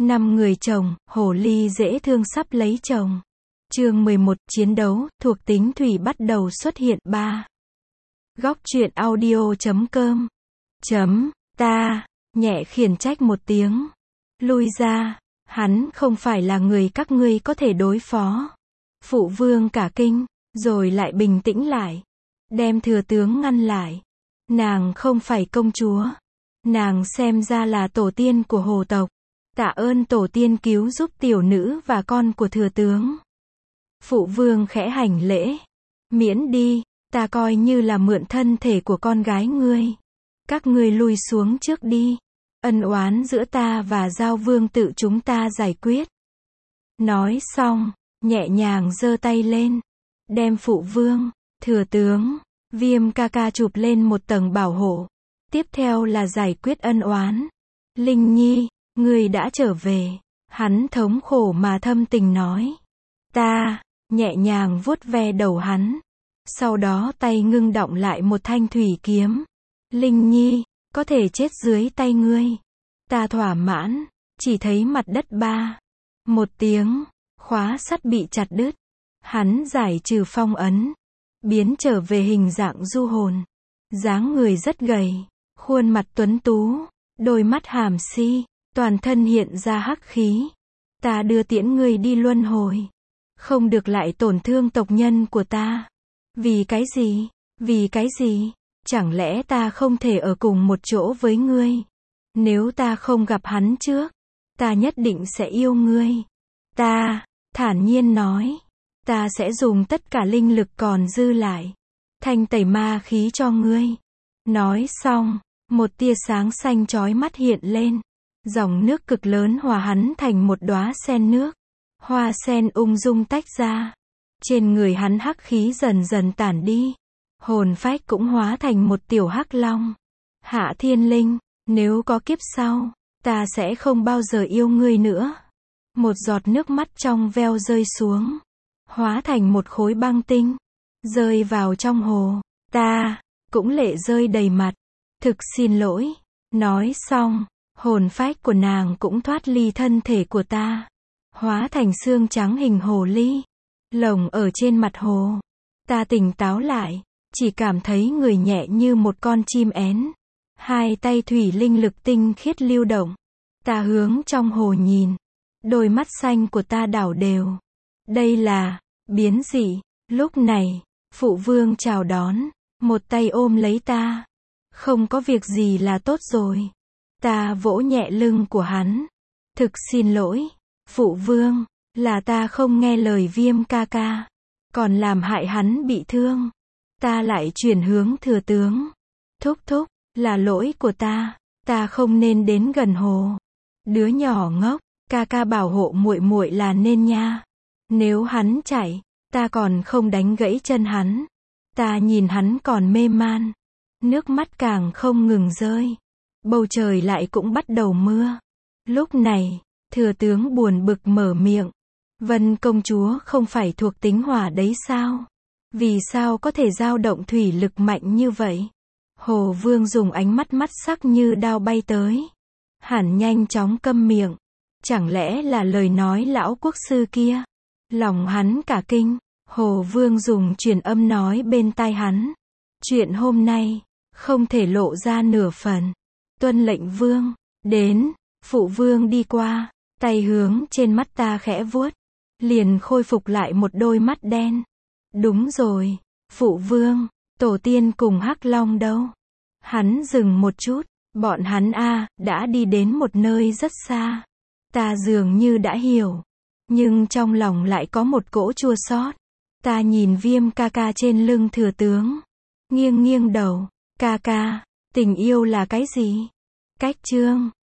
5 người chồng, hồ ly dễ thương sắp lấy chồng. Chương 11, chiến đấu, thuộc tính thủy bắt đầu xuất hiện. 3. Góc truyện audio.com. Ta, nhẹ khiển trách một tiếng. Lui ra, hắn không phải là người các ngươi có thể đối phó. Phụ vương cả kinh, rồi lại bình tĩnh lại. Đem thừa tướng ngăn lại. Nàng không phải công chúa. Nàng xem ra là tổ tiên của hồ tộc. Tạ ơn tổ tiên cứu giúp tiểu nữ và con của thừa tướng. Phụ vương khẽ hành lễ. Miễn đi, ta coi như là mượn thân thể của con gái ngươi. Các ngươi lui xuống trước đi. Ân oán giữa ta và Giao vương tự chúng ta giải quyết. Nói xong, nhẹ nhàng giơ tay lên. Đem phụ vương, thừa tướng, Viêm ca ca chụp lên một tầng bảo hộ. Tiếp theo là giải quyết ân oán. Linh Nhi, ngươi đã trở về. Hắn thống khổ mà thâm tình nói. Ta, nhẹ nhàng vuốt ve đầu hắn. Sau đó tay ngưng đọng lại một thanh thủy kiếm. Linh Nhi, có thể chết dưới tay ngươi. Ta thỏa mãn, chỉ thấy mặt đất ba. Một tiếng, khóa sắt bị chặt đứt. Hắn giải trừ phong ấn. Biến trở về hình dạng du hồn. Dáng người rất gầy. Khuôn mặt tuấn tú. Đôi mắt hàm si. Toàn thân hiện ra hắc khí. Ta đưa tiễn ngươi đi luân hồi. Không được lại tổn thương tộc nhân của ta. Vì cái gì? Vì cái gì? Chẳng lẽ ta không thể ở cùng một chỗ với ngươi? Nếu ta không gặp hắn trước, ta nhất định sẽ yêu ngươi. Ta, thản nhiên nói. Ta sẽ dùng tất cả linh lực còn dư lại. Thanh tẩy ma khí cho ngươi. Nói xong, một tia sáng xanh chói mắt hiện lên. Dòng nước cực lớn hòa hắn thành một đóa sen nước. Hoa sen ung dung tách ra. Trên người hắn hắc khí dần dần tản đi. Hồn phách cũng hóa thành một tiểu hắc long. Hạ Thiên Linh, nếu có kiếp sau, ta sẽ không bao giờ yêu ngươi nữa. Một giọt nước mắt trong veo rơi xuống. Hóa thành một khối băng tinh. Rơi vào trong hồ. Ta, cũng lệ rơi đầy mặt. Thực xin lỗi. Nói xong, hồn phách của nàng cũng thoát ly thân thể của ta. Hóa thành xương trắng hình hồ ly. Lồng ở trên mặt hồ. Ta tỉnh táo lại. Chỉ cảm thấy người nhẹ như một con chim én. Hai tay thủy linh lực tinh khiết lưu động. Ta hướng trong hồ nhìn. Đôi mắt xanh của ta đảo đều. Đây là biến dị. Lúc này, phụ vương chào đón. Một tay ôm lấy ta. Không có việc gì là tốt rồi. Ta vỗ nhẹ lưng của hắn. Thực xin lỗi, phụ vương. Là ta không nghe lời Viêm ca ca. Còn làm hại hắn bị thương. Ta lại chuyển hướng thừa tướng. Thúc thúc, là lỗi của ta. Ta không nên đến gần hồ. Đứa nhỏ ngốc, ca ca bảo hộ muội muội là nên nha. Nếu hắn chạy, ta còn không đánh gãy chân hắn. Ta nhìn hắn còn mê man. Nước mắt càng không ngừng rơi. Bầu trời lại cũng bắt đầu mưa. Lúc này, thừa tướng buồn bực mở miệng. Vân công chúa không phải thuộc tính hỏa đấy sao? Vì sao có thể dao động thủy lực mạnh như vậy? Hồ Vương dùng ánh mắt mắt sắc như đao bay tới. Hẳn nhanh chóng câm miệng. Chẳng lẽ là lời nói lão quốc sư kia? Lòng hắn cả kinh. Hồ Vương dùng truyền âm nói bên tai hắn. Chuyện hôm nay, không thể lộ ra nửa phần. Tuân lệnh vương. Đến, phụ vương đi qua. Tay hướng trên mắt ta khẽ vuốt. Liền khôi phục lại một đôi mắt đen. Đúng rồi, phụ vương, tổ tiên cùng hắc long đâu? Hắn dừng một chút, bọn hắn đã đi đến một nơi rất xa. Ta dường như đã hiểu, nhưng trong lòng lại có một cỗ chua xót. Ta nhìn Viêm ca ca trên lưng thừa tướng, nghiêng nghiêng đầu. Ca ca, tình yêu là cái gì? Cách chương